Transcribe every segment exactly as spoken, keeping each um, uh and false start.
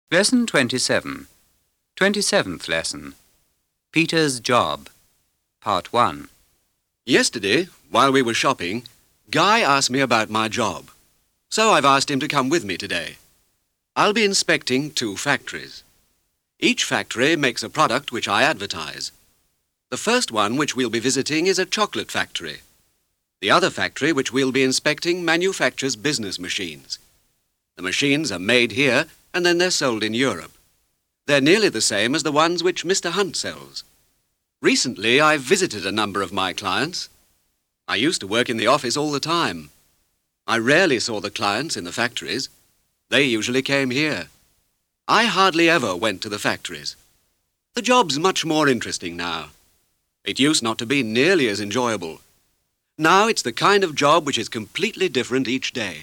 Lesson twenty-seven. twenty-seventh lesson. Peter's Job. Part one. Yesterday, while we were shopping, Guy asked me about my job. So I've asked him to come with me today. I'll be inspecting two factories. Each factory makes a product which I advertise. The first one which we'll be visiting is a chocolate factory. The other factory which we'll be inspecting manufactures business machines. The machines are made here and then they're sold in Europe. They're nearly the same as the ones which Mister Hunt sells. Recently, I've visited a number of my clients. I used to work in the office all the time. I rarely saw the clients in the factories. They usually came here. I hardly ever went to the factories. The job's much more interesting now. It used not to be nearly as enjoyable. Now it's the kind of job which is completely different each day.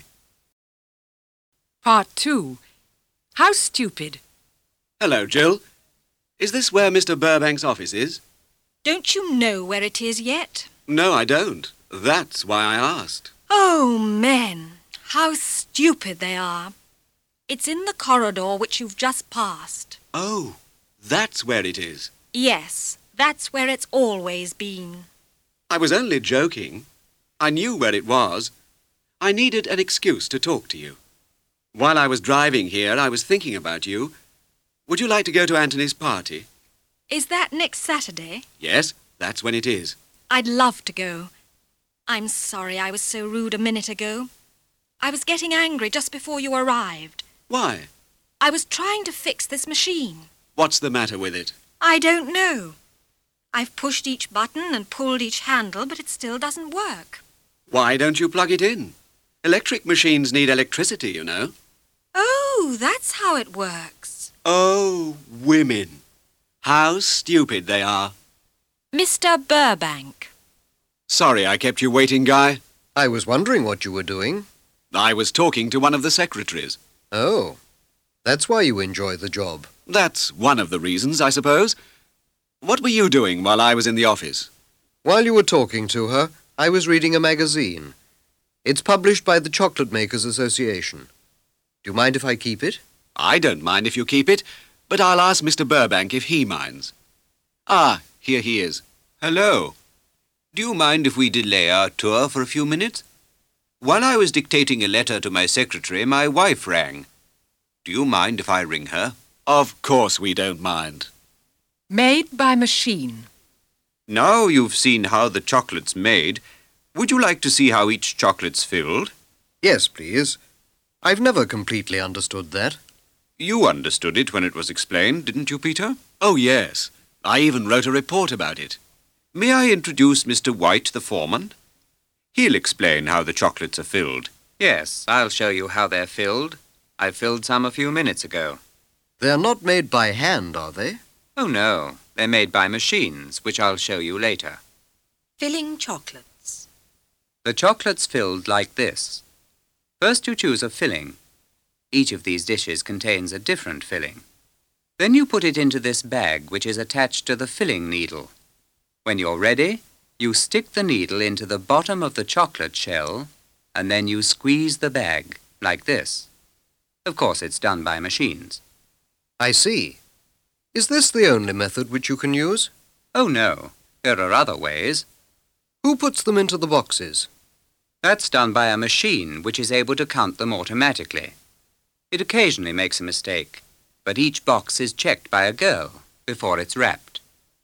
Part two. How stupid. Hello, Jill. Is this where Mister Burbank's office is? Don't you know where it is yet? No, I don't. That's why I asked. Oh, men, how stupid they are. It's in the corridor which you've just passed. Oh, that's where it is. Yes, that's where it's always been. I was only joking. I knew where it was. I needed an excuse to talk to you. While I was driving here, I was thinking about you. Would you like to go to Anthony's party? Is that next Saturday? Yes, that's when it is. I'd love to go. I'm sorry I was so rude a minute ago. I was getting angry just before you arrived. Why? I was trying to fix this machine. What's the matter with it? I don't know. I've pushed each button and pulled each handle, but it still doesn't work. Why don't you plug it in? Electric machines need electricity, you know. Oh, that's how it works. Oh, women. How stupid they are. Mister Burbank. Sorry I kept you waiting, Guy. I was wondering what you were doing. I was talking to one of the secretaries. Oh, that's why you enjoy the job. That's one of the reasons, I suppose. What were you doing while I was in the office? While you were talking to her, I was reading a magazine. It's published by the Chocolate Makers Association. Do you mind if I keep it? I don't mind if you keep it, but I'll ask Mister Burbank if he minds. Ah, here he is. Hello. Do you mind if we delay our tour for a few minutes? While I was dictating a letter to my secretary, my wife rang. Do you mind if I ring her? Of course we don't mind. Made by machine. Now you've seen how the chocolate's made, would you like to see how each chocolate's filled? Yes, please. I've never completely understood that. You understood it when it was explained, didn't you, Peter? Oh, yes. I even wrote a report about it. May I introduce Mister White, the foreman? He'll explain how the chocolates are filled. Yes, I'll show you how they're filled. I filled some a few minutes ago. They're not made by hand, are they? Oh, no. They're made by machines, which I'll show you later. Filling chocolates. The chocolate's filled like this. First you choose a filling. Each of these dishes contains a different filling. Then you put it into this bag, which is attached to the filling needle. When you're ready, you stick the needle into the bottom of the chocolate shell, and then you squeeze the bag, like this. Of course, it's done by machines. I see. Is this the only method which you can use? Oh, no. There are other ways. Who puts them into the boxes? That's done by a machine which is able to count them automatically. It occasionally makes a mistake, but each box is checked by a girl before it's wrapped.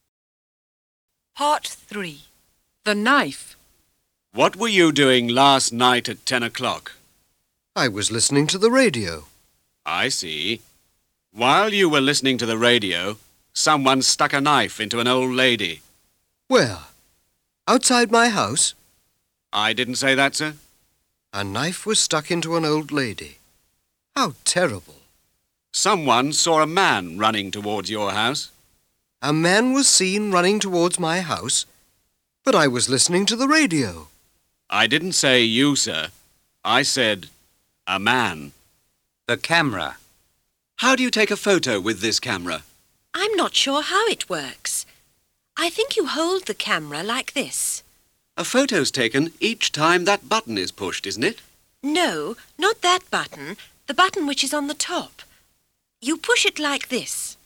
Part three. The knife. What were you doing last night at ten o'clock? I was listening to the radio. I see. While you were listening to the radio, someone stuck a knife into an old lady. Where? Outside my house? I didn't say that, sir. A knife was stuck into an old lady. How terrible. Someone saw a man running towards your house. A man was seen running towards my house, but I was listening to the radio. I didn't say you, sir. I said a man. The camera. How do you take a photo with this camera? I'm not sure how it works. I think you hold the camera like this. A photo's taken each time that button is pushed, isn't it? No, not that button. The button which is on the top. You push it like this.